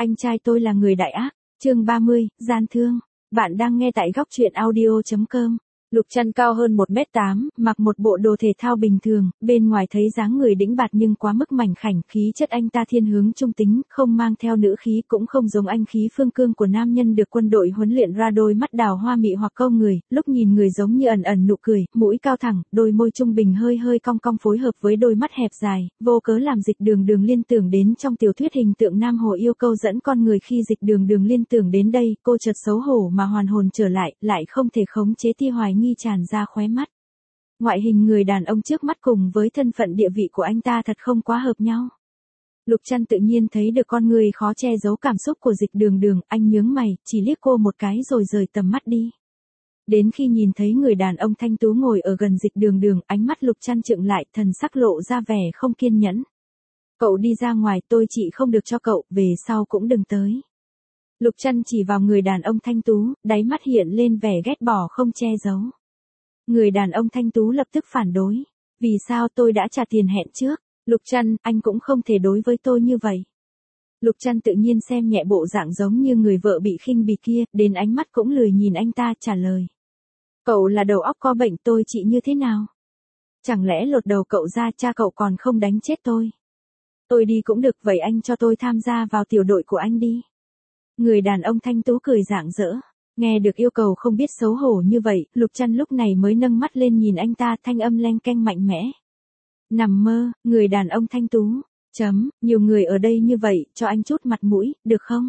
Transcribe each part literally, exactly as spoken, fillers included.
Anh trai tôi là người đại ác. Chương ba mươi, gian thương. Bạn đang nghe tại góc truyện audio chấm com. Lục Trăn cao hơn một mét tám, mặc một bộ đồ thể thao bình thường, bên ngoài thấy dáng người đĩnh bạt nhưng quá mức mảnh khảnh, khí chất anh ta thiên hướng trung tính, không mang theo nữ khí, cũng không giống anh khí phương cương của nam nhân được quân đội huấn luyện ra. Đôi mắt đào hoa mị hoặc câu người, lúc nhìn người giống như ẩn ẩn nụ cười, mũi cao thẳng, đôi môi trung bình hơi hơi cong cong phối hợp với đôi mắt hẹp dài, vô cớ làm Dịch Đường Đường liên tưởng đến trong tiểu thuyết hình tượng nam hồ yêu câu dẫn con người. Khi Dịch Đường Đường liên tưởng đến đây, cô chợt xấu hổ mà hoàn hồn trở lại, lại không thể khống chế tia hoài nghi tràn ra khóe mắt. Ngoại hình người đàn ông trước mắt cùng với thân phận địa vị của anh ta thật không quá hợp nhau. Lục Trăn tự nhiên thấy được con người khó che giấu cảm xúc của Dịch Đường Đường, anh nhướng mày, chỉ liếc cô một cái rồi rời tầm mắt đi. Đến khi nhìn thấy người đàn ông thanh tú ngồi ở gần Dịch Đường Đường, ánh mắt Lục Trăn trừng lại, thần sắc lộ ra vẻ không kiên nhẫn. Cậu đi ra ngoài, tôi chị không được cho cậu, về sau cũng đừng tới. Lục Trăn chỉ vào người đàn ông thanh tú, đáy mắt hiện lên vẻ ghét bỏ không che giấu. Người đàn ông thanh tú lập tức phản đối. Vì sao, tôi đã trả tiền hẹn trước. Lục Trăn, anh cũng không thể đối với tôi như vậy. Lục Trăn tự nhiên xem nhẹ bộ dạng giống như người vợ bị khinh bỉ kia, đến ánh mắt cũng lười nhìn anh ta, trả lời. Cậu là đầu óc có bệnh, tôi chị như thế nào? Chẳng lẽ lột đầu cậu ra, cha cậu còn không đánh chết tôi? Tôi đi cũng được, vậy anh cho tôi tham gia vào tiểu đội của anh đi. Người đàn ông thanh tú cười rạng rỡ. Nghe được yêu cầu không biết xấu hổ như vậy, Lục Trăn lúc này mới nâng mắt lên nhìn anh ta, thanh âm leng keng mạnh mẽ. Nằm mơ, người đàn ông thanh tú. Chấm, nhiều người ở đây như vậy, cho anh chút mặt mũi, được không?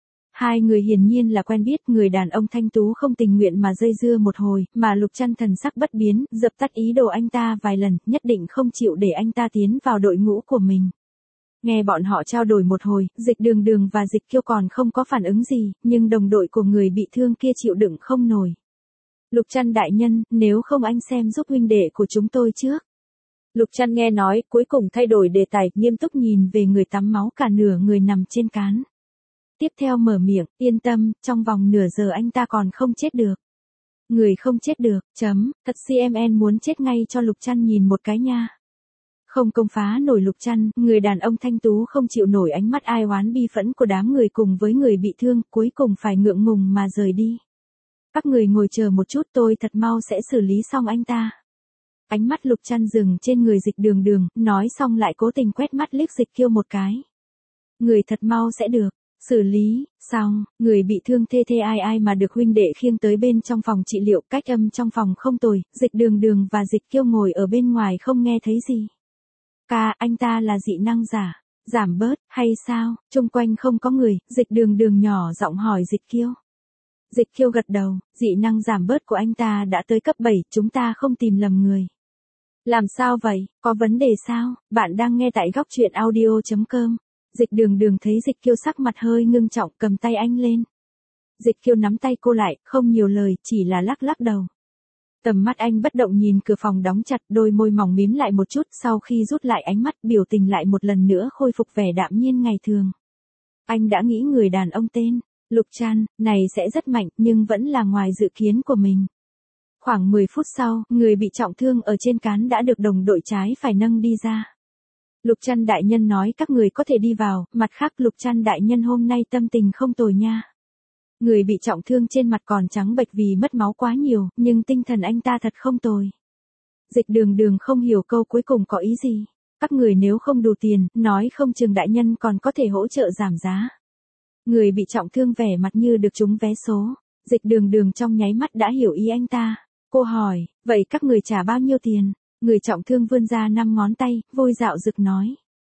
Hai người hiển nhiên là quen biết, người đàn ông thanh tú không tình nguyện mà dây dưa một hồi, mà Lục Trăn thần sắc bất biến, dập tắt ý đồ anh ta vài lần, nhất định không chịu để anh ta tiến vào đội ngũ của mình. Nghe bọn họ trao đổi một hồi, Dịch Đường Đường và Dịch Kiêu còn không có phản ứng gì, nhưng đồng đội của người bị thương kia chịu đựng không nổi. Lục Trăn đại nhân, nếu không anh xem giúp huynh đệ của chúng tôi trước. Lục Trăn nghe nói, cuối cùng thay đổi đề tài, nghiêm túc nhìn về người tắm máu cả nửa người nằm trên cán. Tiếp theo mở miệng, yên tâm, trong vòng nửa giờ anh ta còn không chết được. Người không chết được, chấm, thật xê em en muốn chết ngay cho Lục Trăn nhìn một cái nha. Không công phá nổi Lục Trăn, người đàn ông thanh tú không chịu nổi ánh mắt ai oán bi phẫn của đám người cùng với người bị thương, cuối cùng phải ngượng ngùng mà rời đi. Các người ngồi chờ một chút, tôi thật mau sẽ xử lý xong anh ta. Ánh mắt Lục Trăn dừng trên người Dịch Đường Đường, nói xong lại cố tình quét mắt liếc Dịch Kiêu một cái. Người thật mau sẽ được xử lý xong, người bị thương thê thê ai ai mà được huynh đệ khiêng tới bên trong phòng trị liệu, cách âm trong phòng không tồi, Dịch Đường Đường và Dịch Kiêu ngồi ở bên ngoài không nghe thấy gì. Ca, anh ta là dị năng giả, giảm bớt, hay sao? Chung quanh không có người, Dịch Đường Đường nhỏ giọng hỏi Dịch Kiêu. Dịch Kiêu gật đầu, dị năng giảm bớt của anh ta đã tới cấp bảy, chúng ta không tìm lầm người. Làm sao vậy, có vấn đề sao? Bạn đang nghe tại góc truyện audio chấm com. Dịch Đường Đường thấy Dịch Kiêu sắc mặt hơi ngưng trọng, cầm tay anh lên. Dịch Kiêu nắm tay cô lại, không nhiều lời, chỉ là lắc lắc đầu. Tầm mắt anh bất động nhìn cửa phòng đóng chặt, đôi môi mỏng mím lại một chút, sau khi rút lại ánh mắt, biểu tình lại một lần nữa khôi phục vẻ đạm nhiên ngày thường. Anh đã nghĩ người đàn ông tên Lục Trăn này sẽ rất mạnh, nhưng vẫn là ngoài dự kiến của mình. Khoảng mười phút sau, người bị trọng thương ở trên cán đã được đồng đội trái phải nâng đi ra. Lục Trăn đại nhân nói các người có thể đi vào, mặt khác Lục Trăn đại nhân hôm nay tâm tình không tồi nha. Người bị trọng thương trên mặt còn trắng bệch vì mất máu quá nhiều, nhưng tinh thần anh ta thật không tồi. Dịch Đường Đường không hiểu câu cuối cùng có ý gì. Các người nếu không đủ tiền, nói không chừng đại nhân còn có thể hỗ trợ giảm giá. Người bị trọng thương vẻ mặt như được trúng vé số. Dịch Đường Đường trong nháy mắt đã hiểu ý anh ta. Cô hỏi, vậy các người trả bao nhiêu tiền? Người trọng thương vươn ra năm ngón tay, vui dạo rực nói.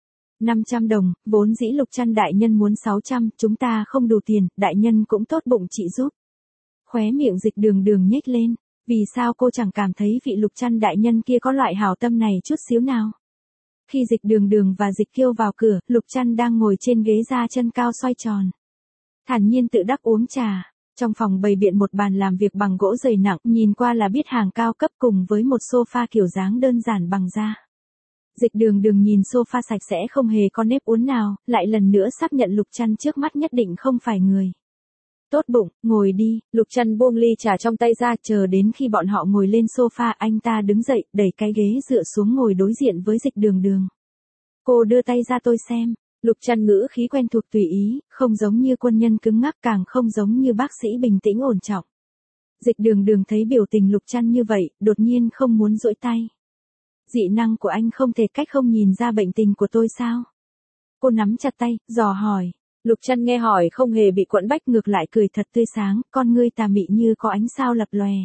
năm trăm đồng, vốn dĩ Lục Trăn đại nhân muốn sáu trăm, chúng ta không đủ tiền, đại nhân cũng tốt bụng chị giúp. Khóe miệng Dịch Đường Đường nhếch lên, vì sao cô chẳng cảm thấy vị Lục Trăn đại nhân kia có loại hảo tâm này chút xíu nào. Khi Dịch Đường Đường và Dịch Kiêu vào cửa, Lục Trăn đang ngồi trên ghế da chân cao xoay tròn. Thản nhiên tự đắc uống trà. Trong phòng bày biện một bàn làm việc bằng gỗ dày nặng, nhìn qua là biết hàng cao cấp cùng với một sofa kiểu dáng đơn giản bằng da. Dịch Đường Đường nhìn sofa sạch sẽ không hề có nếp uốn nào, lại lần nữa xác nhận Lục Trăn trước mắt nhất định không phải người tốt bụng. Ngồi đi. Lục Trăn buông ly trà trong tay ra, chờ đến khi bọn họ ngồi lên sofa, anh ta đứng dậy, đẩy cái ghế dựa xuống ngồi đối diện với Dịch Đường Đường. Cô đưa tay ra tôi xem. Lục Trăn ngữ khí quen thuộc tùy ý, không giống như quân nhân cứng ngắc, càng không giống như bác sĩ bình tĩnh ổn trọng. Dịch đường đường thấy biểu tình Lục Trăn như vậy, đột nhiên không muốn duỗi tay. Dị năng của anh không thể cách không nhìn ra bệnh tình của tôi sao? Cô nắm chặt tay, dò hỏi. Lục Trăn nghe hỏi không hề bị quẫn bách, ngược lại cười thật tươi sáng, con ngươi tà mị như có ánh sao lập lòe.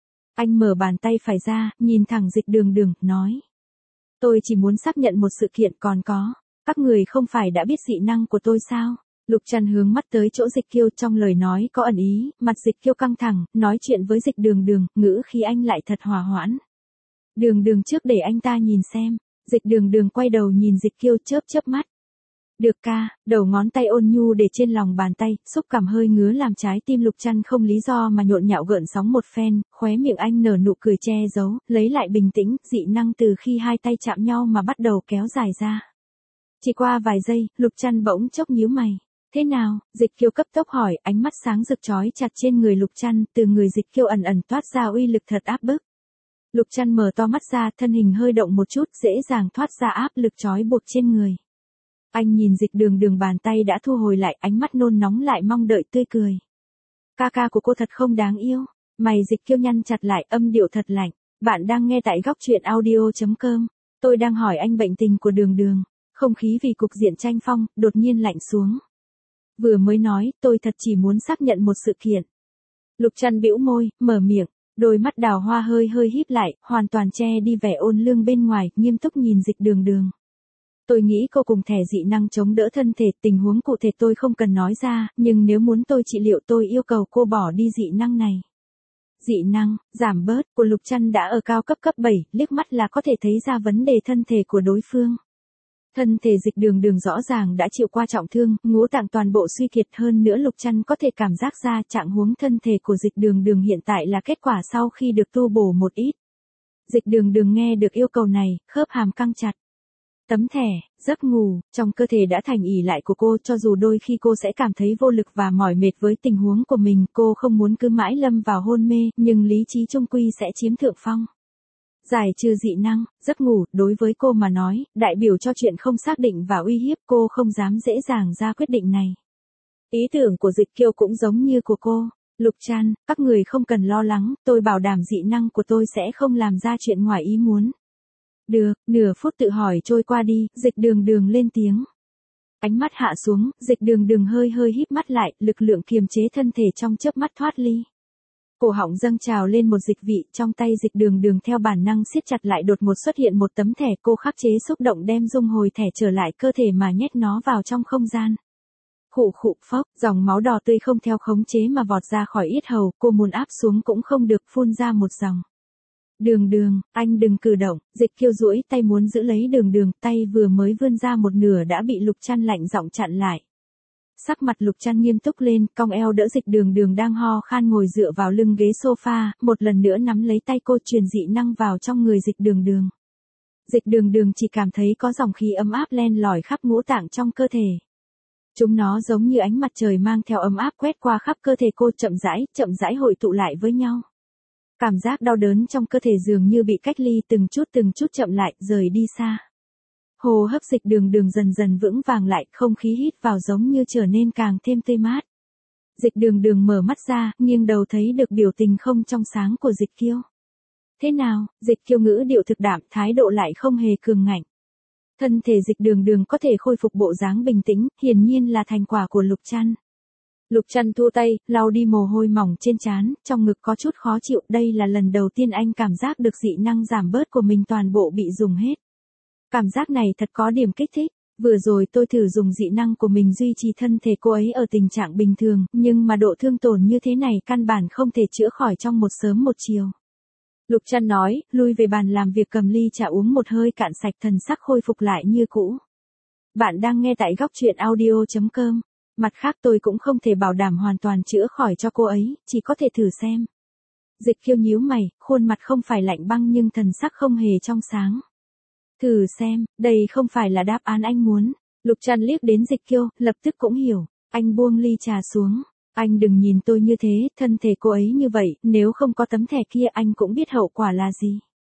Anh mở bàn tay phải ra, nhìn thẳng Dịch đường đường, nói. Tôi chỉ muốn xác nhận một sự kiện, còn có. Các người không phải đã biết dị năng của tôi sao? Lục Trăn hướng mắt tới chỗ Dịch Kiêu, trong lời nói có ẩn ý, mặt Dịch Kiêu căng thẳng, nói chuyện với Dịch đường đường, ngữ khí anh lại thật hòa hoãn. Đường đường trước để anh ta nhìn xem. Dịch đường đường quay đầu nhìn Dịch Kiêu, chớp chớp mắt. Được ca, đầu ngón tay ôn nhu để trên lòng bàn tay, xúc cảm hơi ngứa làm trái tim Lục Trăn không lý do mà nhộn nhạo gợn sóng một phen, khóe miệng anh nở nụ cười che giấu, lấy lại bình tĩnh, dị năng từ khi hai tay chạm nhau mà bắt đầu kéo dài ra. Chỉ qua vài giây, Lục Trăn bỗng chốc nhíu mày. Thế nào? Dịch Kiêu cấp tốc hỏi, ánh mắt sáng rực chói chặt trên người Lục Trăn, từ người Dịch Kiêu ẩn ẩn toát ra uy lực thật áp bức. Lục Trăn mở to mắt ra, thân hình hơi động một chút, dễ dàng thoát ra áp lực trói buộc trên người. Anh nhìn Dịch đường đường, bàn tay đã thu hồi lại, ánh mắt nôn nóng lại mong đợi tươi cười. Ca ca của cô thật không đáng yêu. Mày Dịch Kiêu nhăn chặt lại, âm điệu thật lạnh. Bạn đang nghe tại góc truyện audio chấm com. Tôi đang hỏi anh bệnh tình của đường đường. Không khí vì cục diện tranh phong, đột nhiên lạnh xuống. Vừa mới nói, tôi thật chỉ muốn xác nhận một sự kiện. Lục Trăn bĩu môi, mở miệng. Đôi mắt đào hoa hơi hơi híp lại, hoàn toàn che đi vẻ ôn lương bên ngoài, nghiêm túc nhìn Dịch đường đường. Tôi nghĩ cô cùng thẻ dị năng chống đỡ thân thể, tình huống cụ thể tôi không cần nói ra, nhưng nếu muốn tôi trị liệu tôi yêu cầu cô bỏ đi dị năng này. Dị năng, giảm bớt, của Lục Trăn đã ở cao cấp cấp bảy, liếc mắt là có thể thấy ra vấn đề thân thể của đối phương. Thân thể Dịch đường đường rõ ràng đã chịu qua trọng thương, ngũ tạng toàn bộ suy kiệt, hơn nữa Lục Trăn có thể cảm giác ra trạng huống thân thể của Dịch đường đường hiện tại là kết quả sau khi được tu bổ một ít. Dịch đường đường nghe được yêu cầu này, khớp hàm căng chặt. Tấm thẻ, giấc ngủ, trong cơ thể đã thành ỷ lại của cô, cho dù đôi khi cô sẽ cảm thấy vô lực và mỏi mệt với tình huống của mình, cô không muốn cứ mãi lâm vào hôn mê, nhưng lý trí chung quy sẽ chiếm thượng phong. Giải trừ dị năng, giấc ngủ, đối với cô mà nói, đại biểu cho chuyện không xác định và uy hiếp, cô không dám dễ dàng ra quyết định này. Ý tưởng của Dịch Kiêu cũng giống như của cô. Lục Trăn, các người không cần lo lắng, tôi bảo đảm dị năng của tôi sẽ không làm ra chuyện ngoài ý muốn. Được, nửa phút tự hỏi trôi qua đi, Dịch đường đường lên tiếng. Ánh mắt hạ xuống, Dịch đường đường hơi hơi híp mắt lại, lực lượng kiềm chế thân thể trong chớp mắt thoát ly. Cổ họng dâng trào lên một dịch vị, trong tay Dịch đường đường theo bản năng siết chặt lại, đột ngột xuất hiện một tấm thẻ, cô khắc chế xúc động đem dung hồi thẻ trở lại cơ thể mà nhét nó vào trong không gian. Khụ khụ phốc, dòng máu đỏ tươi không theo khống chế mà vọt ra khỏi yết hầu, cô muốn áp xuống cũng không được, phun ra một dòng. Đường đường, anh đừng cử động. Dịch Kiêu duỗi tay muốn giữ lấy đường đường, tay vừa mới vươn ra một nửa đã bị Lục Trăn lạnh giọng chặn lại. Sắc mặt Lục Trăn nghiêm túc lên, cong eo đỡ Dịch đường đường đang ho khan ngồi dựa vào lưng ghế sofa, một lần nữa nắm lấy tay cô, truyền dị năng vào trong người Dịch đường đường. Dịch đường đường chỉ cảm thấy có dòng khí ấm áp len lỏi khắp ngũ tạng trong cơ thể. Chúng nó giống như ánh mặt trời mang theo ấm áp quét qua khắp cơ thể cô, chậm rãi, chậm rãi hội tụ lại với nhau. Cảm giác đau đớn trong cơ thể dường như bị cách ly từng chút từng chút chậm lại, rời đi xa. Hô hấp Dịch đường đường dần dần vững vàng lại, không khí hít vào giống như trở nên càng thêm tươi mát. Dịch đường đường mở mắt ra, nghiêng đầu thấy được biểu tình không trong sáng của Dịch Kiêu. Thế nào? Dịch Kiêu ngữ điệu thực đạm, thái độ lại không hề cường ngạnh. Thân thể Dịch đường đường có thể khôi phục bộ dáng bình tĩnh, hiển nhiên là thành quả của Lục Trăn. Lục Trăn thu tay, lau đi mồ hôi mỏng trên trán, trong ngực có chút khó chịu, đây là lần đầu tiên anh cảm giác được dị năng giảm bớt của mình toàn bộ bị dùng hết. Cảm giác này thật có điểm kích thích, vừa rồi tôi thử dùng dị năng của mình duy trì thân thể cô ấy ở tình trạng bình thường, nhưng mà độ thương tổn như thế này căn bản không thể chữa khỏi trong một sớm một chiều. Lục Trăn nói, lui về bàn làm việc cầm ly trà uống một hơi cạn sạch, thần sắc khôi phục lại như cũ. Bạn đang nghe tại góc truyện audio chấm com. Mặt khác tôi cũng không thể bảo đảm hoàn toàn chữa khỏi cho cô ấy, chỉ có thể thử xem. Dịch Kiêu nhíu mày, khuôn mặt không phải lạnh băng nhưng thần sắc không hề trong sáng. Thử xem, đây không phải là đáp án anh muốn. Lục Trăn liếc đến Dịch Kiêu, lập tức cũng hiểu. Anh buông ly trà xuống. Anh đừng nhìn tôi như thế, thân thể cô ấy như vậy, nếu không có tấm thẻ kia anh cũng biết hậu quả là gì.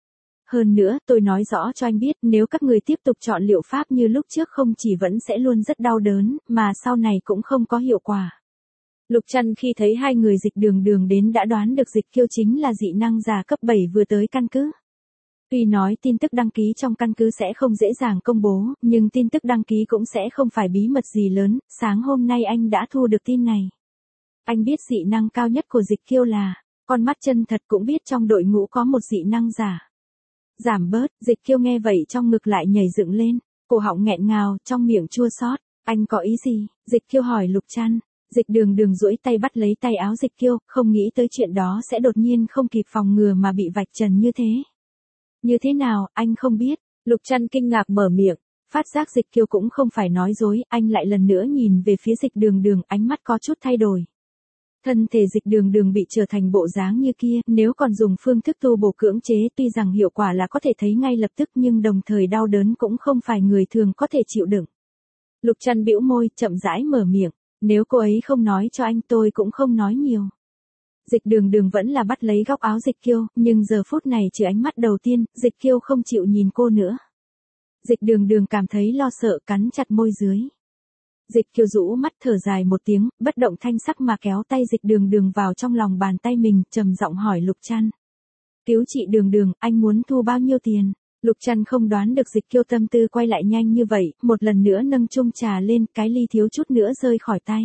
hơn nữa, tôi nói rõ cho anh biết, nếu các người tiếp tục chọn liệu pháp như lúc trước không chỉ vẫn sẽ luôn rất đau đớn, mà sau này cũng không có hiệu quả. Lục Trăn khi thấy hai người Dịch Đường Đường đến đã đoán được Dịch Kiêu chính là dị năng giả cấp bảy vừa tới căn cứ. Tuy nói tin tức đăng ký trong căn cứ sẽ không dễ dàng công bố, nhưng tin tức đăng ký cũng sẽ không phải bí mật gì lớn, sáng hôm nay anh đã thu được tin này. Anh biết dị năng cao nhất của Dịch Kiêu là, con mắt chân thật cũng biết trong đội ngũ có một dị năng giả. Giảm bớt, Dịch Kiêu nghe vậy trong ngực lại nhảy dựng lên, cổ họng nghẹn ngào, trong miệng chua xót. Anh có ý gì? Dịch Kiêu hỏi Lục Trăn. Dịch Đường Đường duỗi tay bắt lấy tay áo Dịch Kiêu, không nghĩ tới chuyện đó sẽ đột nhiên không kịp phòng ngừa mà bị vạch trần như thế. Như thế nào, anh không biết? Lục Trăn kinh ngạc mở miệng, phát giác Dịch Kiêu cũng không phải nói dối, anh lại lần nữa nhìn về phía Dịch Đường Đường, ánh mắt có chút thay đổi. Thân thể Dịch Đường Đường bị trở thành bộ dáng như kia, nếu còn dùng phương thức tu bổ cưỡng chế tuy rằng hiệu quả là có thể thấy ngay lập tức nhưng đồng thời đau đớn cũng không phải người thường có thể chịu đựng. Lục Trăn bĩu môi, chậm rãi mở miệng, nếu cô ấy không nói cho anh tôi cũng không nói nhiều. Dịch Đường Đường vẫn là bắt lấy góc áo Dịch Kiêu, nhưng giờ phút này trừ ánh mắt đầu tiên, Dịch Kiêu không chịu nhìn cô nữa. Dịch Đường Đường cảm thấy lo sợ cắn chặt môi dưới. Dịch Kiêu rũ mắt thở dài một tiếng, bất động thanh sắc mà kéo tay Dịch Đường Đường vào trong lòng bàn tay mình, trầm giọng hỏi Lục Trăn. Cứu chị Đường Đường, anh muốn thu bao nhiêu tiền? Lục Trăn không đoán được Dịch Kiêu tâm tư quay lại nhanh như vậy, một lần nữa nâng chung trà lên, cái ly thiếu chút nữa rơi khỏi tay.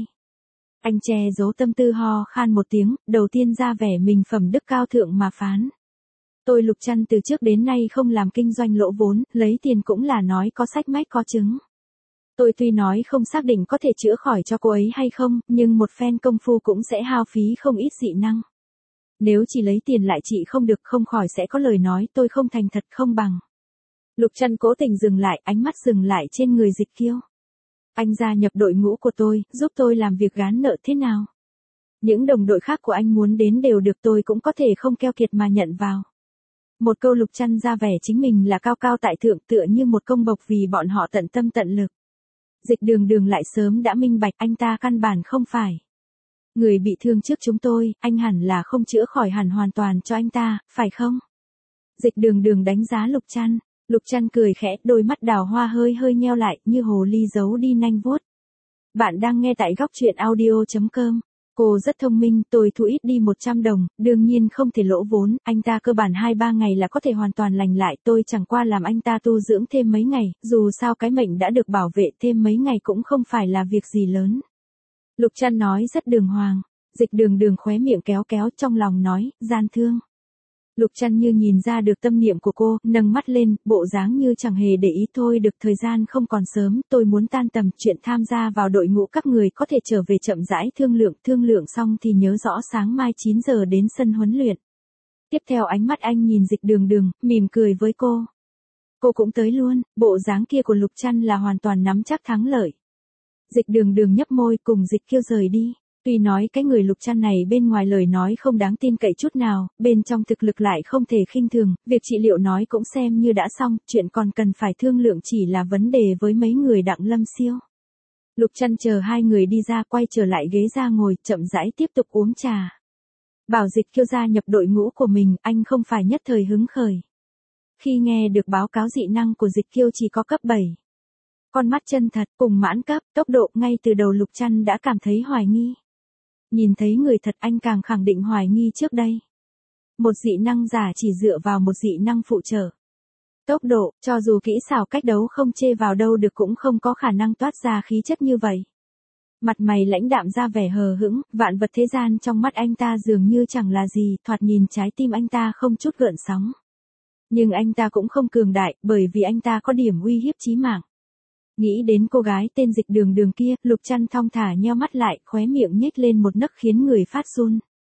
Anh che giấu tâm tư ho khan một tiếng, đầu tiên ra vẻ mình phẩm đức cao thượng mà phán. Tôi Lục Trăn từ trước đến nay không làm kinh doanh lỗ vốn, lấy tiền cũng là nói có sách mách có chứng. Tôi tuy nói không xác định có thể chữa khỏi cho cô ấy hay không, nhưng một phen công phu cũng sẽ hao phí không ít dị năng. Nếu chỉ lấy tiền lại chị không được không khỏi sẽ có lời nói tôi không thành thật không bằng. Lục Trăn cố tình dừng lại, ánh mắt dừng lại trên người Dịch Kiêu. Anh gia nhập đội ngũ của tôi, giúp tôi làm việc gán nợ thế nào? Những đồng đội khác của anh muốn đến đều được tôi cũng có thể không keo kiệt mà nhận vào. Một câu Lục Trăn ra vẻ chính mình là cao cao tại thượng tựa như một công bộc vì bọn họ tận tâm tận lực. Dịch Đường Đường lại sớm đã minh bạch anh ta căn bản không phải. Người bị thương trước chúng tôi, anh hẳn là không chữa khỏi hẳn hoàn toàn cho anh ta, phải không? Dịch Đường Đường đánh giá Lục Trăn. Lục Trăn cười khẽ, đôi mắt đào hoa hơi hơi nheo lại, như hồ ly giấu đi nanh vuốt. Bạn đang nghe tại góc truyện audio chấm com. Cô rất thông minh, tôi thu ít đi một trăm đồng, đương nhiên không thể lỗ vốn, anh ta cơ bản hai ba ngày là có thể hoàn toàn lành lại, tôi chẳng qua làm anh ta tu dưỡng thêm mấy ngày, dù sao cái mệnh đã được bảo vệ thêm mấy ngày cũng không phải là việc gì lớn. Lục Trăn nói rất đường hoàng, Dịch Đường Đường khóe miệng kéo kéo trong lòng nói, gian thương. Lục Trăn như nhìn ra được tâm niệm của cô, nâng mắt lên, bộ dáng như chẳng hề để ý thôi được thời gian không còn sớm, tôi muốn tan tầm, chuyện tham gia vào đội ngũ các người có thể trở về chậm rãi thương lượng, thương lượng xong thì nhớ rõ sáng mai chín giờ đến sân huấn luyện. Tiếp theo ánh mắt anh nhìn Dịch Đường Đường, mỉm cười với cô. Cô cũng tới luôn, bộ dáng kia của Lục Trăn là hoàn toàn nắm chắc thắng lợi. Dịch Đường Đường nhấp môi cùng Dịch Kiêu rời đi. Tuy nói cái người Lục Trăn này bên ngoài lời nói không đáng tin cậy chút nào, bên trong thực lực lại không thể khinh thường, việc trị liệu nói cũng xem như đã xong, chuyện còn cần phải thương lượng chỉ là vấn đề với mấy người Đặng Lâm Siêu. Lục Trăn chờ hai người đi ra quay trở lại ghế ra ngồi, chậm rãi tiếp tục uống trà. Bảo Dịch Kiêu gia nhập đội ngũ của mình, anh không phải nhất thời hứng khởi. Khi nghe được báo cáo dị năng của Dịch Kiêu chỉ có cấp bảy. Con mắt chân thật cùng mãn cấp, tốc độ ngay từ đầu Lục Trăn đã cảm thấy hoài nghi. Nhìn thấy người thật anh càng khẳng định hoài nghi trước đây. Một dị năng giả chỉ dựa vào một dị năng phụ trợ. Tốc độ, cho dù kỹ xảo cách đấu không chê vào đâu được cũng không có khả năng toát ra khí chất như vậy. Mặt mày lãnh đạm ra vẻ hờ hững, vạn vật thế gian trong mắt anh ta dường như chẳng là gì, thoạt nhìn trái tim anh ta không chút gợn sóng. Nhưng anh ta cũng không cường đại, bởi vì anh ta có điểm uy hiếp chí mạng. Nghĩ đến cô gái tên Dịch Đường Đường kia, Lục Trăn thong thả nheo mắt lại, khóe miệng nhếch lên một nấc khiến người phát run.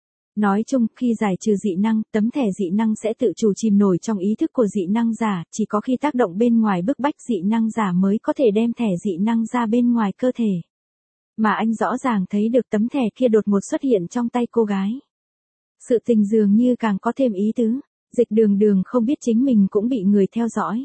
Nói chung, khi giải trừ dị năng, tấm thẻ dị năng sẽ tự chủ chìm nổi trong ý thức của dị năng giả, chỉ có khi tác động bên ngoài bức bách dị năng giả mới có thể đem thẻ dị năng ra bên ngoài cơ thể. Mà anh rõ ràng thấy được tấm thẻ kia đột ngột xuất hiện trong tay cô gái. Sự tình dường như càng có thêm ý tứ, Dịch Đường Đường không biết chính mình cũng bị người theo dõi.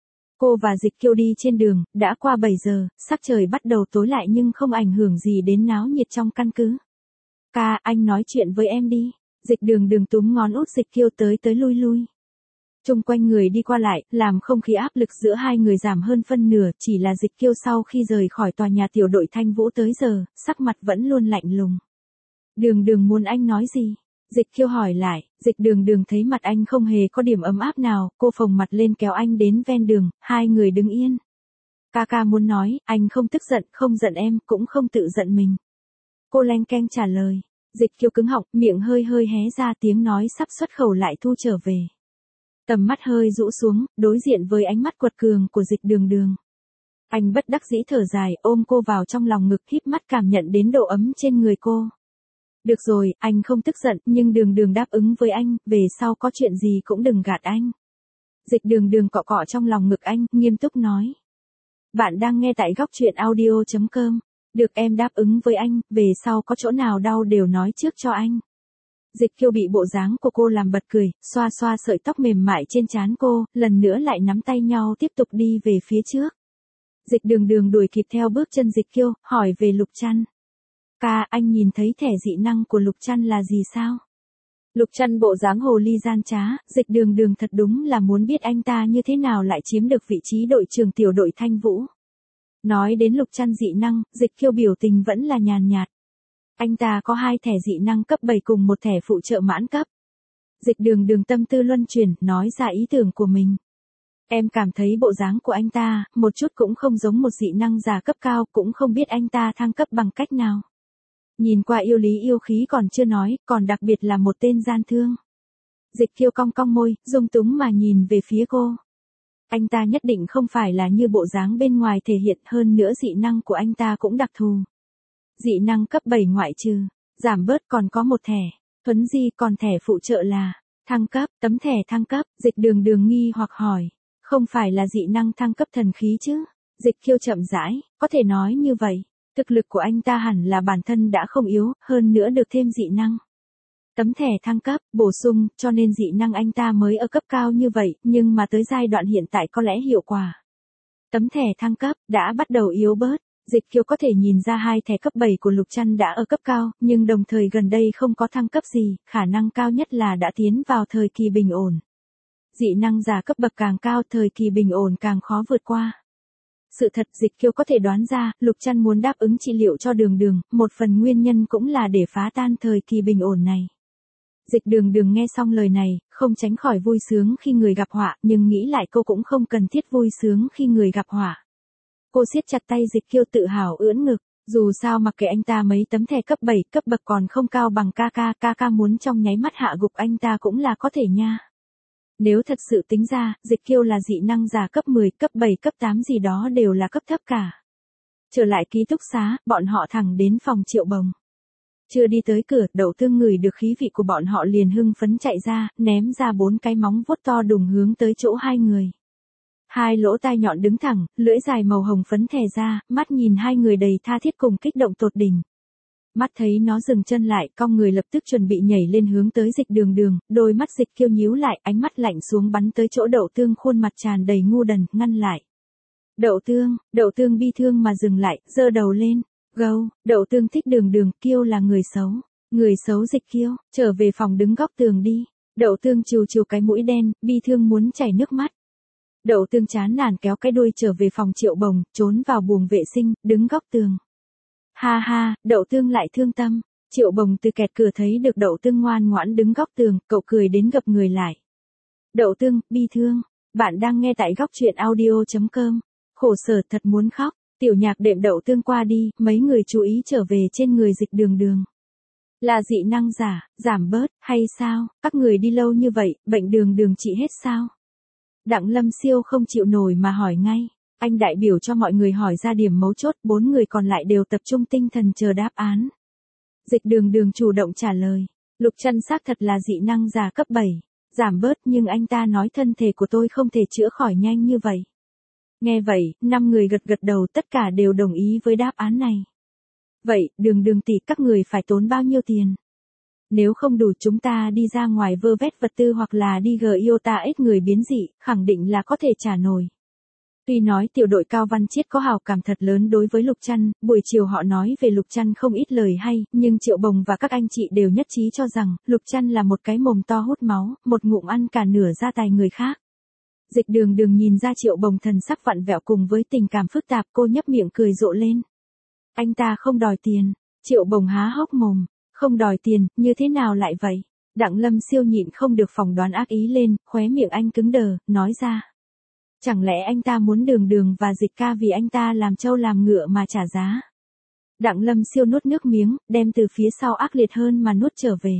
Cô và Dịch Kiêu đi trên đường, đã qua bảy giờ, sắc trời bắt đầu tối lại nhưng không ảnh hưởng gì đến náo nhiệt trong căn cứ. Ca, anh nói chuyện với em đi. Dịch Đường Đường túm ngón út Dịch Kiêu tới tới lui lui. Chung quanh người đi qua lại, làm không khí áp lực giữa hai người giảm hơn phân nửa, chỉ là Dịch Kiêu sau khi rời khỏi tòa nhà tiểu đội Thanh Vũ tới giờ, sắc mặt vẫn luôn lạnh lùng. Đường Đường muốn anh nói gì? Dịch Kiêu hỏi lại, Dịch Đường Đường thấy mặt anh không hề có điểm ấm áp nào, cô phồng mặt lên kéo anh đến ven đường, hai người đứng yên. Ca ca muốn nói, anh không tức giận, không giận em, cũng không tự giận mình. Cô leng keng trả lời. Dịch Kiêu cứng họng, miệng hơi hơi hé ra, tiếng nói sắp xuất khẩu lại thu trở về. Tầm mắt hơi rũ xuống, đối diện với ánh mắt quật cường của Dịch Đường Đường. Anh bất đắc dĩ thở dài, ôm cô vào trong lòng ngực, híp mắt cảm nhận đến độ ấm trên người cô. Được rồi, anh không tức giận, nhưng Đường Đường đáp ứng với anh, về sau có chuyện gì cũng đừng gạt anh. Dịch Đường Đường cọ cọ trong lòng ngực anh, nghiêm túc nói. Bạn đang nghe tại góc truyện audio chấm com. Được, em đáp ứng với anh, về sau có chỗ nào đau đều nói trước cho anh. Dịch Kiêu bị bộ dáng của cô làm bật cười, xoa xoa sợi tóc mềm mại trên trán cô, lần nữa lại nắm tay nhau tiếp tục đi về phía trước. Dịch Đường Đường đuổi kịp theo bước chân Dịch Kiêu, hỏi về Lục Trăn. Ca, anh nhìn thấy thẻ dị năng của Lục Trăn là gì sao? Lục Trăn bộ dáng hồ ly gian trá, Dịch Đường Đường thật đúng là muốn biết anh ta như thế nào lại chiếm được vị trí đội trưởng tiểu đội Thanh Vũ. Nói đến Lục Trăn dị năng, Dịch Kiêu biểu tình vẫn là nhàn nhạt. Anh ta có hai thẻ dị năng cấp bảy cùng một thẻ phụ trợ mãn cấp. Dịch Đường Đường tâm tư luân chuyển, nói ra ý tưởng của mình. Em cảm thấy bộ dáng của anh ta, một chút cũng không giống một dị năng giả cấp cao, cũng không biết anh ta thăng cấp bằng cách nào. Nhìn qua yêu lý yêu khí còn chưa nói, còn đặc biệt là một tên gian thương. Dịch Kiêu cong cong môi, dung túng mà nhìn về phía cô. Anh ta nhất định không phải là như bộ dáng bên ngoài thể hiện, hơn nữa dị năng của anh ta cũng đặc thù. Dị năng cấp bảy ngoại trừ, giảm bớt còn có một thẻ, thuấn di, còn thẻ phụ trợ là, thăng cấp, tấm thẻ thăng cấp. Dịch Đường Đường nghi hoặc hỏi, không phải là dị năng thăng cấp thần khí chứ? Dịch Kiêu chậm rãi, có thể nói như vậy, thực lực của anh ta hẳn là bản thân đã không yếu, hơn nữa được thêm dị năng. Tấm thẻ thăng cấp, bổ sung, cho nên dị năng anh ta mới ở cấp cao như vậy, nhưng mà tới giai đoạn hiện tại có lẽ hiệu quả. Tấm thẻ thăng cấp, đã bắt đầu yếu bớt. Dịch Kiêu có thể nhìn ra hai thẻ cấp bảy của Lục Trăn đã ở cấp cao, nhưng đồng thời gần đây không có thăng cấp gì, khả năng cao nhất là đã tiến vào thời kỳ bình ổn. Dị năng giả cấp bậc càng cao, thời kỳ bình ổn càng khó vượt qua. Sự thật Dịch Kiêu có thể đoán ra, Lục Trăn muốn đáp ứng trị liệu cho Đường Đường, một phần nguyên nhân cũng là để phá tan thời kỳ bình ổn này. Dịch Đường Đường nghe xong lời này, không tránh khỏi vui sướng khi người gặp họa, nhưng nghĩ lại cô cũng không cần thiết vui sướng khi người gặp họa. Cô siết chặt tay Dịch Kiêu tự hào ưỡn ngực, dù sao mặc kệ anh ta mấy tấm thẻ cấp bảy, cấp bậc còn không cao bằng ca ca, ca ca muốn trong nháy mắt hạ gục anh ta cũng là có thể nha. Nếu thật sự tính ra, Dịch Kiêu là dị năng giả cấp mười, cấp bảy, cấp tám gì đó đều là cấp thấp cả. Trở lại ký túc xá, bọn họ thẳng đến phòng Triệu Bồng. Chưa đi tới cửa, Đậu Tương ngửi được khí vị của bọn họ liền hưng phấn chạy ra, ném ra bốn cái móng vuốt to đùng hướng tới chỗ hai người. Hai lỗ tai nhọn đứng thẳng, lưỡi dài màu hồng phấn thè ra, mắt nhìn hai người đầy tha thiết cùng kích động tột đỉnh. Mắt thấy nó dừng chân lại, cong người lập tức chuẩn bị nhảy lên hướng tới Dịch Đường Đường, đôi mắt Dịch Kiêu nhíu lại, ánh mắt lạnh xuống bắn tới chỗ Đậu Tương khuôn mặt tràn đầy ngu đần, ngăn lại. Đậu Tương, Đậu Tương bi thương mà dừng lại, giơ đầu lên. Gâu, Đậu Tương thích Đường Đường, Kiêu là người xấu. Người xấu Dịch Kiêu, trở về phòng đứng góc tường đi. Đậu Tương trù trù cái mũi đen, bi thương muốn chảy nước mắt. Đậu Tương chán nản kéo cái đuôi trở về phòng Triệu Bồng, trốn vào buồng vệ sinh, đứng góc tường. Ha ha, Đậu Tương lại thương tâm. Triệu Bồng từ kẹt cửa thấy được Đậu Tương ngoan ngoãn đứng góc tường, cậu cười đến gập người lại. Đậu Tương, bi thương. Bạn đang nghe tại góc truyện audio chấm com. Khổ sở thật muốn khóc. Tiểu Nhạc đệm Đậu Tương qua đi, mấy người chú ý trở về trên người Dịch Đường Đường. Là dị năng giả, giảm bớt, hay sao? Các người đi lâu như vậy, bệnh Đường Đường trị hết sao? Đặng Lâm Siêu không chịu nổi mà hỏi ngay. Anh đại biểu cho mọi người hỏi ra điểm mấu chốt, bốn người còn lại đều tập trung tinh thần chờ đáp án. Dịch Đường Đường chủ động trả lời. Lục Trăn xác thật là dị năng giả cấp bảy, giảm bớt, nhưng anh ta nói thân thể của tôi không thể chữa khỏi nhanh như vậy. Nghe vậy, năm người gật gật đầu, tất cả đều đồng ý với đáp án này. Vậy, Đường Đường tỷ, các người phải tốn bao nhiêu tiền? Nếu không đủ chúng ta đi ra ngoài vơ vét vật tư hoặc là đi gờ Iota ích người biến dị, khẳng định là có thể trả nổi. Tuy nói tiểu đội Cao Văn Chiết có hào cảm thật lớn đối với Lục Trăn, buổi chiều họ nói về Lục Trăn không ít lời hay, nhưng Triệu Bồng và các anh chị đều nhất trí cho rằng, Lục Trăn là một cái mồm to hút máu, một ngụm ăn cả nửa gia tài người khác. Dịch Đường Đường nhìn ra Triệu Bồng thần sắc vặn vẹo cùng với tình cảm phức tạp, cô nhấp miệng cười rộ lên. Anh ta không đòi tiền. Triệu Bồng há hốc mồm. Không đòi tiền, như thế nào lại vậy? Đặng Lâm Siêu nhịn không được phỏng đoán ác ý lên, khóe miệng anh cứng đờ, nói ra. Chẳng lẽ anh ta muốn Đường Đường và Dịch ca vì anh ta làm trâu làm ngựa mà trả giá? Đặng Lâm Siêu nuốt nước miếng, đem từ phía sau ác liệt hơn mà nuốt trở về.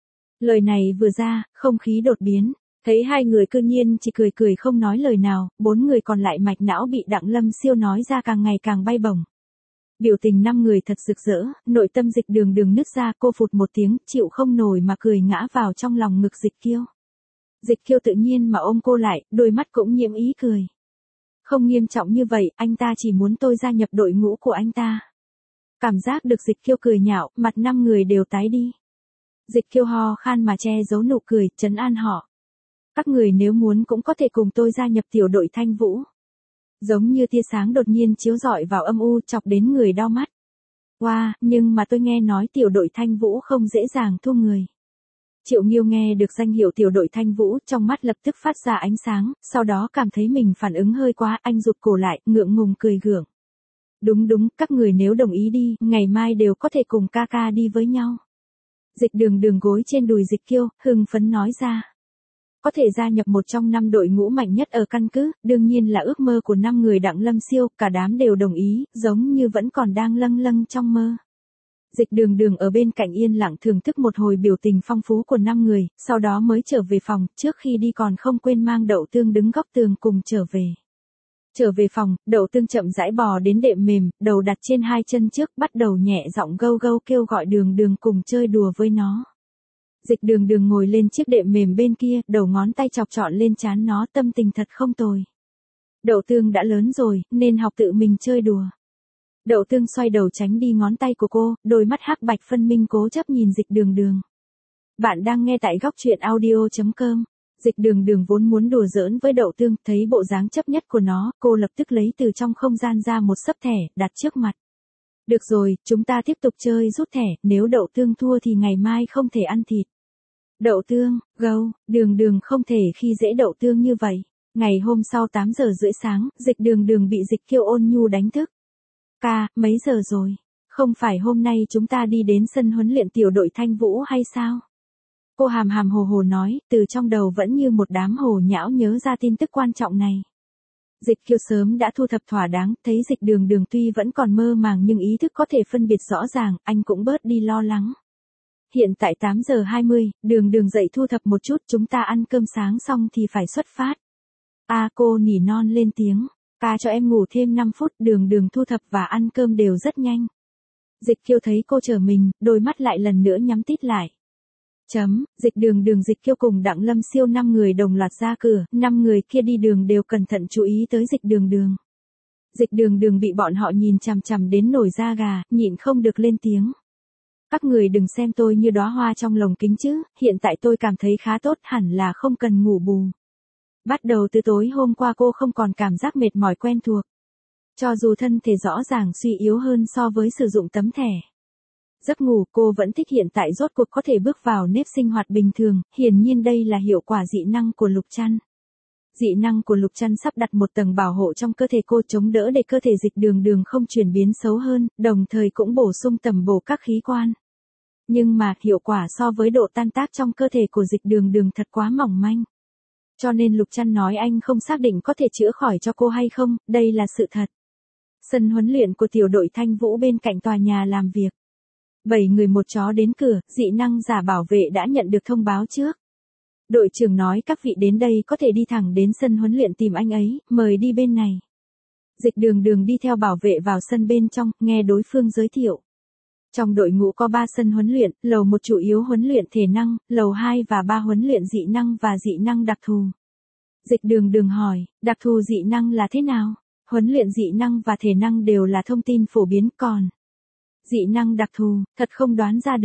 Lời này vừa ra, không khí đột biến. Thấy hai người cư nhiên chỉ cười cười không nói lời nào, bốn người còn lại mạch não bị Đặng Lâm Siêu nói ra càng ngày càng bay bổng. Biểu tình năm người thật rực rỡ, nội tâm Dịch Đường Đường nứt ra, cô phụt một tiếng, chịu không nổi mà cười ngã vào trong lòng ngực Dịch Kiêu. Dịch Kiêu tự nhiên mà ôm cô lại, đôi mắt cũng nhiễm ý cười. Không nghiêm trọng như vậy, anh ta chỉ muốn tôi gia nhập đội ngũ của anh ta. Cảm giác được Dịch Kiêu cười nhạo, mặt năm người đều tái đi. Dịch Kiêu ho khan mà che giấu nụ cười, trấn an họ. Các người nếu muốn cũng có thể cùng tôi gia nhập tiểu đội Thanh Vũ. Giống như tia sáng đột nhiên chiếu rọi vào âm u, chọc đến người đau mắt. Wow, nhưng mà tôi nghe nói tiểu đội Thanh Vũ không dễ dàng thu người. Triệu Nghiêu nghe được danh hiệu tiểu đội Thanh Vũ, trong mắt lập tức phát ra ánh sáng, sau đó cảm thấy mình phản ứng hơi quá, anh rụt cổ lại, ngượng ngùng cười gượng. Đúng đúng, các người nếu đồng ý đi, ngày mai đều có thể cùng ca ca đi với nhau. Dịch Đường Đường gối trên đùi Dịch Kiêu, hưng phấn nói ra. Có thể gia nhập một trong năm đội ngũ mạnh nhất ở căn cứ, đương nhiên là ước mơ của năm người Đặng Lâm Siêu, cả đám đều đồng ý, giống như vẫn còn đang lâng lâng trong mơ. Dịch Đường Đường ở bên cạnh yên lặng thưởng thức một hồi biểu tình phong phú của năm người, sau đó mới trở về phòng, trước khi đi còn không quên mang Đậu Tương đứng góc tường cùng trở về. Trở về phòng, Đậu Tương chậm rãi bò đến đệm mềm, đầu đặt trên hai chân trước, bắt đầu nhẹ giọng gâu gâu kêu gọi Đường Đường cùng chơi đùa với nó. Dịch Đường Đường ngồi lên chiếc đệm mềm bên kia, đầu ngón tay chọc trọn lên trán nó, tâm tình thật không tồi. Đậu Tương đã lớn rồi, nên học tự mình chơi đùa. Đậu Tương xoay đầu tránh đi ngón tay của cô, đôi mắt hắc bạch phân minh cố chấp nhìn Dịch Đường Đường. Bạn đang nghe tại góc truyện audio chấm com. Dịch Đường Đường vốn muốn đùa giỡn với Đậu Tương, thấy bộ dáng chấp nhất của nó, cô lập tức lấy từ trong không gian ra một xấp thẻ, đặt trước mặt. Được rồi, chúng ta tiếp tục chơi rút thẻ, nếu Đậu Tương thua thì ngày mai không thể ăn thịt. Đậu Tương, gâu, Đường Đường không thể khi dễ Đậu Tương như vậy. Ngày hôm sau tám giờ rưỡi sáng, Dịch Đường Đường bị Dịch Kiêu ôn nhu đánh thức. Ca, mấy giờ rồi? Không phải hôm nay chúng ta đi đến sân huấn luyện tiểu đội Thanh Vũ hay sao? Cô hàm hàm hồ hồ nói, từ trong đầu vẫn như một đám hồ nhão nhớ ra tin tức quan trọng này. Dịch Kiêu sớm đã thu thập thỏa đáng, thấy Dịch Đường Đường tuy vẫn còn mơ màng nhưng ý thức có thể phân biệt rõ ràng, anh cũng bớt đi lo lắng. Hiện tại tám giờ hai mươi, Đường Đường dậy thu thập một chút, chúng ta ăn cơm sáng xong thì phải xuất phát. A à, cô nỉ non lên tiếng, ca cho em ngủ thêm năm phút, Đường Đường thu thập và ăn cơm đều rất nhanh. Dịch Kiêu thấy cô chờ mình, đôi mắt lại lần nữa nhắm tít lại. Chấm, Dịch Đường Đường Dịch Kiêu cùng Đặng Lâm Siêu năm người đồng loạt ra cửa, năm người kia đi đường đều cẩn thận chú ý tới Dịch Đường Đường. Dịch Đường Đường bị bọn họ nhìn chằm chằm đến nổi da gà, nhịn không được lên tiếng. Các người đừng xem tôi như đóa hoa trong lồng kính chứ, hiện tại tôi cảm thấy khá tốt, hẳn là không cần ngủ bù. Bắt đầu từ tối hôm qua cô không còn cảm giác mệt mỏi quen thuộc. Cho dù thân thể rõ ràng suy yếu hơn so với sử dụng tấm thẻ. Giấc ngủ cô vẫn thích, hiện tại rốt cuộc có thể bước vào nếp sinh hoạt bình thường, hiển nhiên đây là hiệu quả dị năng của Lục Trăn. Dị năng của Lục Trăn sắp đặt một tầng bảo hộ trong cơ thể cô, chống đỡ để cơ thể Dịch Đường Đường không chuyển biến xấu hơn, đồng thời cũng bổ sung tầm bổ các khí quan. Nhưng mà hiệu quả so với độ tan tác trong cơ thể của Dịch Đường Đường thật quá mỏng manh. Cho nên Lục Trăn nói anh không xác định có thể chữa khỏi cho cô hay không, đây là sự thật. Sân huấn luyện của tiểu đội Thanh Vũ bên cạnh tòa nhà làm việc. Bảy người một chó đến cửa, dị năng giả bảo vệ đã nhận được thông báo trước. Đội trưởng nói các vị đến đây có thể đi thẳng đến sân huấn luyện tìm anh ấy, mời đi bên này. Dịch Đường Đường đi theo bảo vệ vào sân bên trong, nghe đối phương giới thiệu. Trong đội ngũ có ba sân huấn luyện, lầu một chủ yếu huấn luyện thể năng, lầu hai và ba huấn luyện dị năng và dị năng đặc thù. Dịch Đường Đường hỏi, đặc thù dị năng là thế nào? Huấn luyện dị năng và thể năng đều là thông tin phổ biến, còn dị năng đặc thù, thật không đoán ra được.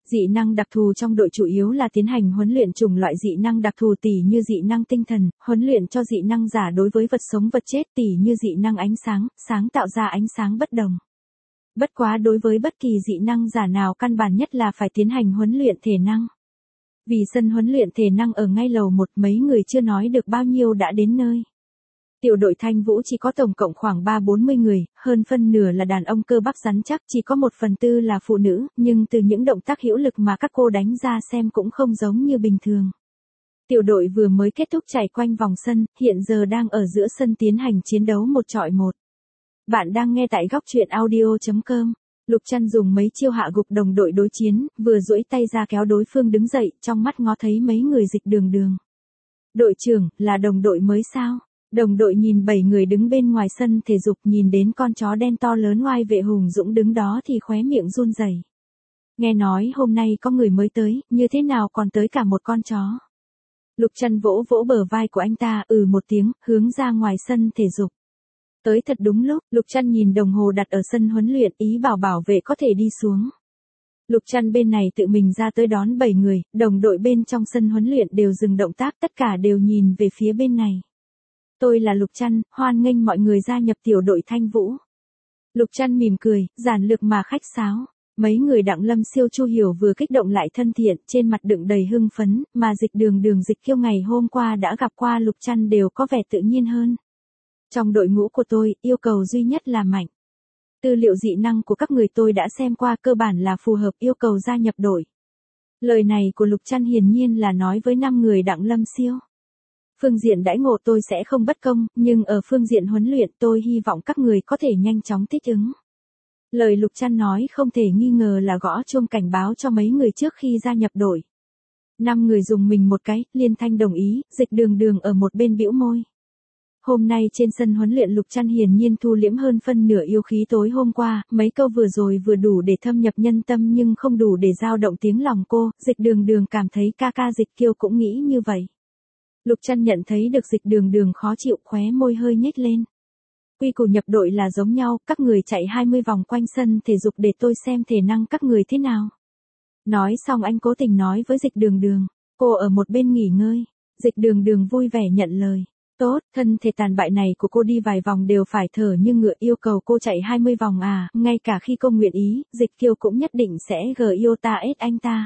Dị năng đặc thù trong đội chủ yếu là tiến hành huấn luyện chủng loại dị năng đặc thù tỉ như dị năng tinh thần, huấn luyện cho dị năng giả đối với vật sống vật chết tỉ như dị năng ánh sáng, sáng tạo ra ánh sáng bất đồng. Bất quá đối với bất kỳ dị năng giả nào căn bản nhất là phải tiến hành huấn luyện thể năng. Vì sân huấn luyện thể năng ở ngay lầu một mấy người chưa nói được bao nhiêu đã đến nơi. Tiểu đội Thanh Vũ chỉ có tổng cộng khoảng ba bốn mươi người, hơn phân nửa là đàn ông cơ bắp rắn chắc, chỉ có một phần tư là phụ nữ, nhưng từ những động tác hữu lực mà các cô đánh ra xem cũng không giống như bình thường. Tiểu đội vừa mới kết thúc chạy quanh vòng sân, hiện giờ đang ở giữa sân tiến hành chiến đấu một chọi một. Bạn đang nghe tại góc truyện audio chấm com. Lục Trăn dùng mấy chiêu hạ gục đồng đội đối chiến, vừa duỗi tay ra kéo đối phương đứng dậy, trong mắt ngó thấy mấy người Dịch Đường Đường. Đội trưởng, là đồng đội mới sao? Đồng đội nhìn bảy người đứng bên ngoài sân thể dục, nhìn đến con chó đen to lớn oai vệ hùng dũng đứng đó thì khóe miệng run rẩy. Nghe nói hôm nay có người mới tới, như thế nào còn tới cả một con chó. Lục Trăn vỗ vỗ bờ vai của anh ta, ừ một tiếng, hướng ra ngoài sân thể dục. Tới thật đúng lúc, Lục Trăn nhìn đồng hồ đặt ở sân huấn luyện, ý bảo bảo vệ có thể đi xuống. Lục Trăn bên này tự mình ra tới đón bảy người, đồng đội bên trong sân huấn luyện đều dừng động tác, tất cả đều nhìn về phía bên này. Tôi là Lục Trăn, hoan nghênh mọi người gia nhập tiểu đội Thanh Vũ. Lục Trăn mỉm cười, giản lược mà khách sáo. Mấy người Đặng Lâm Siêu Chu Hiểu vừa kích động lại thân thiện, trên mặt đựng đầy hưng phấn, mà Dịch Đường Đường Dịch Kiêu ngày hôm qua đã gặp qua Lục Trăn đều có vẻ tự nhiên hơn. Trong đội ngũ của tôi, yêu cầu duy nhất là mạnh. Tư liệu dị năng của các người tôi đã xem qua, cơ bản là phù hợp yêu cầu gia nhập đội. Lời này của Lục Trăn hiển nhiên là nói với năm người Đặng Lâm Siêu. Phương diện đãi ngộ tôi sẽ không bất công, nhưng ở phương diện huấn luyện tôi hy vọng các người có thể nhanh chóng thích ứng. Lời Lục Trăn nói không thể nghi ngờ là gõ chuông cảnh báo cho mấy người trước khi gia nhập đội. Năm người dùng mình một cái, liên thanh đồng ý, Dịch Đường Đường ở một bên bĩu môi. Hôm nay trên sân huấn luyện Lục Trăn hiển nhiên thu liễm hơn phân nửa yêu khí tối hôm qua, mấy câu vừa rồi vừa đủ để thâm nhập nhân tâm nhưng không đủ để dao động tiếng lòng cô, Dịch Đường Đường cảm thấy ca ca Dịch Kiêu cũng nghĩ như vậy. Lục Trăn nhận thấy được Dịch Đường Đường khó chịu, khóe môi hơi nhếch lên. Quy củ nhập đội là giống nhau, các người chạy hai mươi vòng quanh sân thể dục để tôi xem thể năng các người thế nào. Nói xong anh cố tình nói với Dịch Đường Đường, cô ở một bên nghỉ ngơi. Dịch Đường Đường vui vẻ nhận lời. Tốt, thân thể tàn bại này của cô đi vài vòng đều phải thở như ngựa, yêu cầu cô chạy hai mươi vòng à, ngay cả khi cô nguyện ý, Dịch Kiêu cũng nhất định sẽ gờ yêu ta ết anh ta.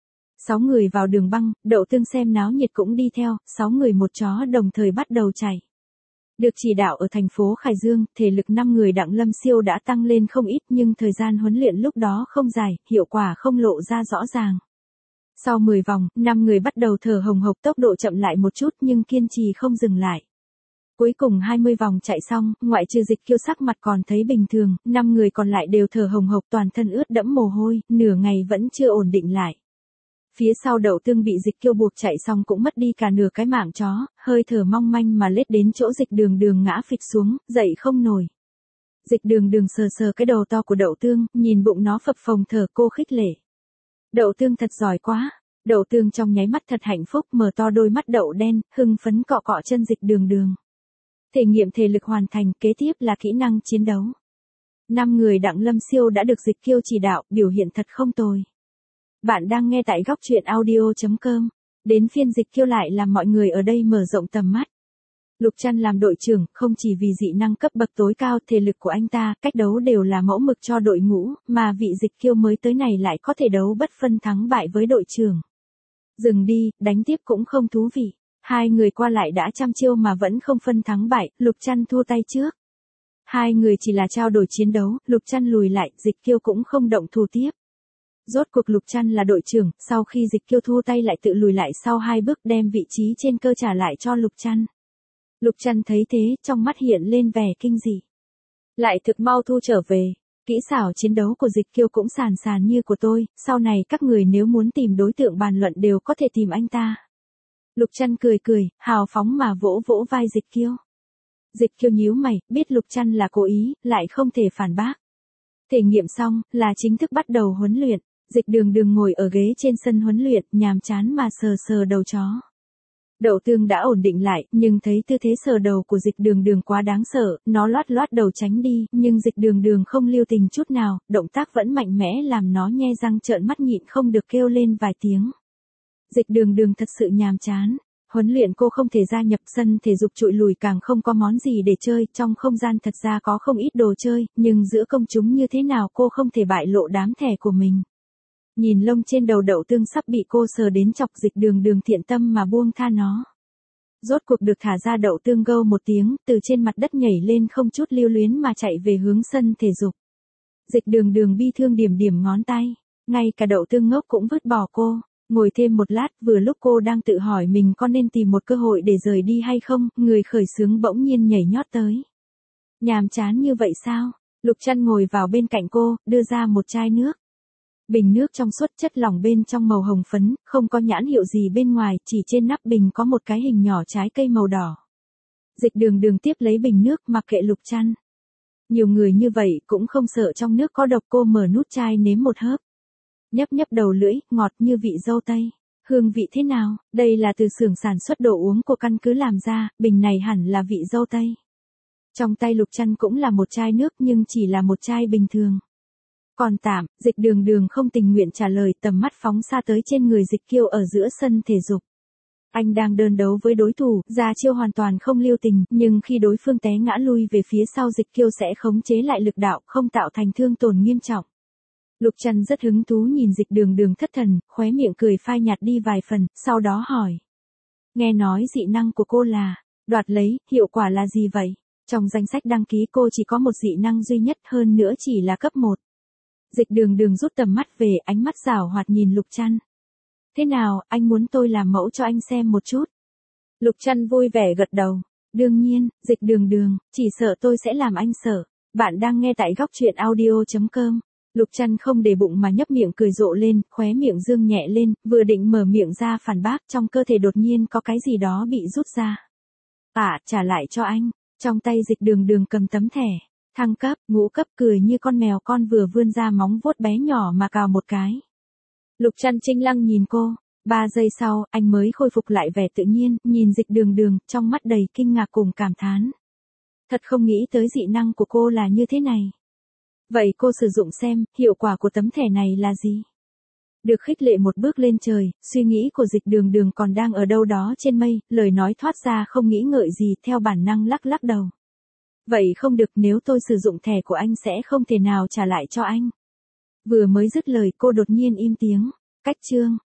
Sáu người vào đường băng, Đậu Tương xem náo nhiệt cũng đi theo, sáu người một chó đồng thời bắt đầu chạy. Được chỉ đạo ở thành phố Khải Dương, thể lực năm người Đặng Lâm Siêu đã tăng lên không ít nhưng thời gian huấn luyện lúc đó không dài, hiệu quả không lộ ra rõ ràng. Sau mười vòng, năm người bắt đầu thở hồng hộc, tốc độ chậm lại một chút nhưng kiên trì không dừng lại. Cuối cùng hai mươi vòng chạy xong, ngoại trừ Dịch Kiêu sắc mặt còn thấy bình thường, năm người còn lại đều thở hồng hộc, toàn thân ướt đẫm mồ hôi, nửa ngày vẫn chưa ổn định lại. Phía sau Đậu Tương bị Dịch Kiêu buộc chạy xong cũng mất đi cả nửa cái mạng chó, hơi thở mong manh mà lết đến chỗ Dịch Đường Đường ngã phịch xuống, dậy không nổi. Dịch Đường Đường sờ sờ cái đầu to của Đậu Tương, nhìn bụng nó phập phồng thở, cô khích lệ. Đậu Tương thật giỏi quá. Đậu Tương trong nháy mắt thật hạnh phúc, mở to đôi mắt đậu đen, hưng phấn cọ cọ chân Dịch Đường Đường. Thể nghiệm thể lực hoàn thành, kế tiếp là kỹ năng chiến đấu. Năm người Đặng Lâm Siêu đã được Dịch Kiêu chỉ đạo, biểu hiện thật không tồi. Bạn đang nghe tại góc truyện audio chấm com. Đến phiên Dịch Kiêu lại làm mọi người ở đây mở rộng tầm mắt. Lục Trăn làm đội trưởng, không chỉ vì dị năng cấp bậc tối cao, thể lực của anh ta, cách đấu đều là mẫu mực cho đội ngũ, mà vị Dịch Kiêu mới tới này lại có thể đấu bất phân thắng bại với đội trưởng. Dừng đi, đánh tiếp cũng không thú vị. Hai người qua lại đã trăm chiêu mà vẫn không phân thắng bại, Lục Trăn thua tay trước. Hai người chỉ là trao đổi chiến đấu, Lục Trăn lùi lại, Dịch Kiêu cũng không động thủ tiếp. Rốt cuộc Lục Trăn là đội trưởng, sau khi Dịch Kiêu thua tay lại tự lùi lại sau hai bước, đem vị trí trên cơ trả lại cho Lục Trăn. Lục Trăn thấy thế, trong mắt hiện lên vẻ kinh dị. Lại thực mau thu trở về. Kỹ xảo chiến đấu của Dịch Kiêu cũng sàn sàn như của tôi, sau này các người nếu muốn tìm đối tượng bàn luận đều có thể tìm anh ta. Lục Trăn cười cười, hào phóng mà vỗ vỗ vai Dịch Kiêu. Dịch Kiêu nhíu mày, biết Lục Trăn là cố ý, lại không thể phản bác. Thể nghiệm xong, là chính thức bắt đầu huấn luyện. Dịch Đường Đường ngồi ở ghế trên sân huấn luyện, nhàm chán mà sờ sờ đầu chó. Đậu tương đã ổn định lại, nhưng thấy tư thế sờ đầu của dịch đường đường quá đáng sợ, nó loát loát đầu tránh đi, nhưng dịch đường đường không lưu tình chút nào, động tác vẫn mạnh mẽ làm nó nhe răng trợn mắt nhịn không được kêu lên vài tiếng. Dịch đường đường thật sự nhàm chán. Huấn luyện cô không thể gia nhập sân thể dục trụi lùi càng không có món gì để chơi, trong không gian thật ra có không ít đồ chơi, nhưng giữa công chúng như thế nào cô không thể bại lộ đám thẻ của mình. Nhìn lông trên đầu đậu tương sắp bị cô sờ đến chọc, dịch đường đường thiện tâm mà buông tha nó. Rốt cuộc được thả ra, đậu tương gâu một tiếng, từ trên mặt đất nhảy lên không chút lưu luyến mà chạy về hướng sân thể dục. Dịch đường đường bi thương điểm điểm ngón tay, ngay cả đậu tương ngốc cũng vứt bỏ cô. Ngồi thêm một lát, vừa lúc cô đang tự hỏi mình có nên tìm một cơ hội để rời đi hay không, người khởi xướng bỗng nhiên nhảy nhót tới. Nhàm chán như vậy sao? Lục Trăn ngồi vào bên cạnh cô, đưa ra một chai nước. Bình nước trong suốt, chất lỏng bên trong màu hồng phấn, không có nhãn hiệu gì bên ngoài, chỉ trên nắp bình có một cái hình nhỏ trái cây màu đỏ. Dịch đường đường tiếp lấy bình nước mặc kệ Lục Trăn. Nhiều người như vậy cũng không sợ trong nước có độc, cô mở nút chai nếm một hớp. Nhấp nhấp đầu lưỡi, ngọt như vị dâu tây. Hương vị thế nào? Đây là từ xưởng sản xuất đồ uống của căn cứ làm ra, bình này hẳn là vị dâu tây. Trong tay Lục Trăn cũng là một chai nước nhưng chỉ là một chai bình thường. Còn tạm, dịch đường đường không tình nguyện trả lời, tầm mắt phóng xa tới trên người Dịch Kiêu ở giữa sân thể dục. Anh đang đơn đấu với đối thủ, ra chiêu hoàn toàn không lưu tình, nhưng khi đối phương té ngã lui về phía sau, Dịch Kiêu sẽ khống chế lại lực đạo, không tạo thành thương tổn nghiêm trọng. Lục Trăn rất hứng thú nhìn dịch đường đường thất thần, khóe miệng cười phai nhạt đi vài phần, sau đó hỏi. Nghe nói dị năng của cô là, đoạt lấy, hiệu quả là gì vậy? Trong danh sách đăng ký cô chỉ có một dị năng duy nhất, hơn nữa chỉ là cấp một. Dịch đường đường rút tầm mắt về, ánh mắt giảo hoạt nhìn Lục Trăn. Thế nào, anh muốn tôi làm mẫu cho anh xem một chút? Lục Trăn vui vẻ gật đầu. Đương nhiên, dịch đường đường, chỉ sợ tôi sẽ làm anh sợ. Bạn đang nghe tại góc truyện audio chấm com. Lục Trăn không để bụng mà nhấp miệng cười rộ lên, khóe miệng dương nhẹ lên, vừa định mở miệng ra phản bác, trong cơ thể đột nhiên có cái gì đó bị rút ra. À, trả lại cho anh. Trong tay dịch đường đường cầm tấm thẻ. Thăng cấp, ngũ cấp, cười như con mèo con vừa vươn ra móng vuốt bé nhỏ mà cào một cái. Lục Trăn chinh lăng nhìn cô. Ba giây sau, anh mới khôi phục lại vẻ tự nhiên, nhìn dịch đường đường, trong mắt đầy kinh ngạc cùng cảm thán. Thật không nghĩ tới dị năng của cô là như thế này. Vậy cô sử dụng xem, hiệu quả của tấm thẻ này là gì? Được khích lệ một bước lên trời, suy nghĩ của dịch đường đường còn đang ở đâu đó trên mây, lời nói thoát ra không nghĩ ngợi gì, theo bản năng lắc lắc đầu. Vậy không được, nếu tôi sử dụng thẻ của anh sẽ không thể nào trả lại cho anh. Vừa mới dứt lời cô đột nhiên im tiếng. Cách chương.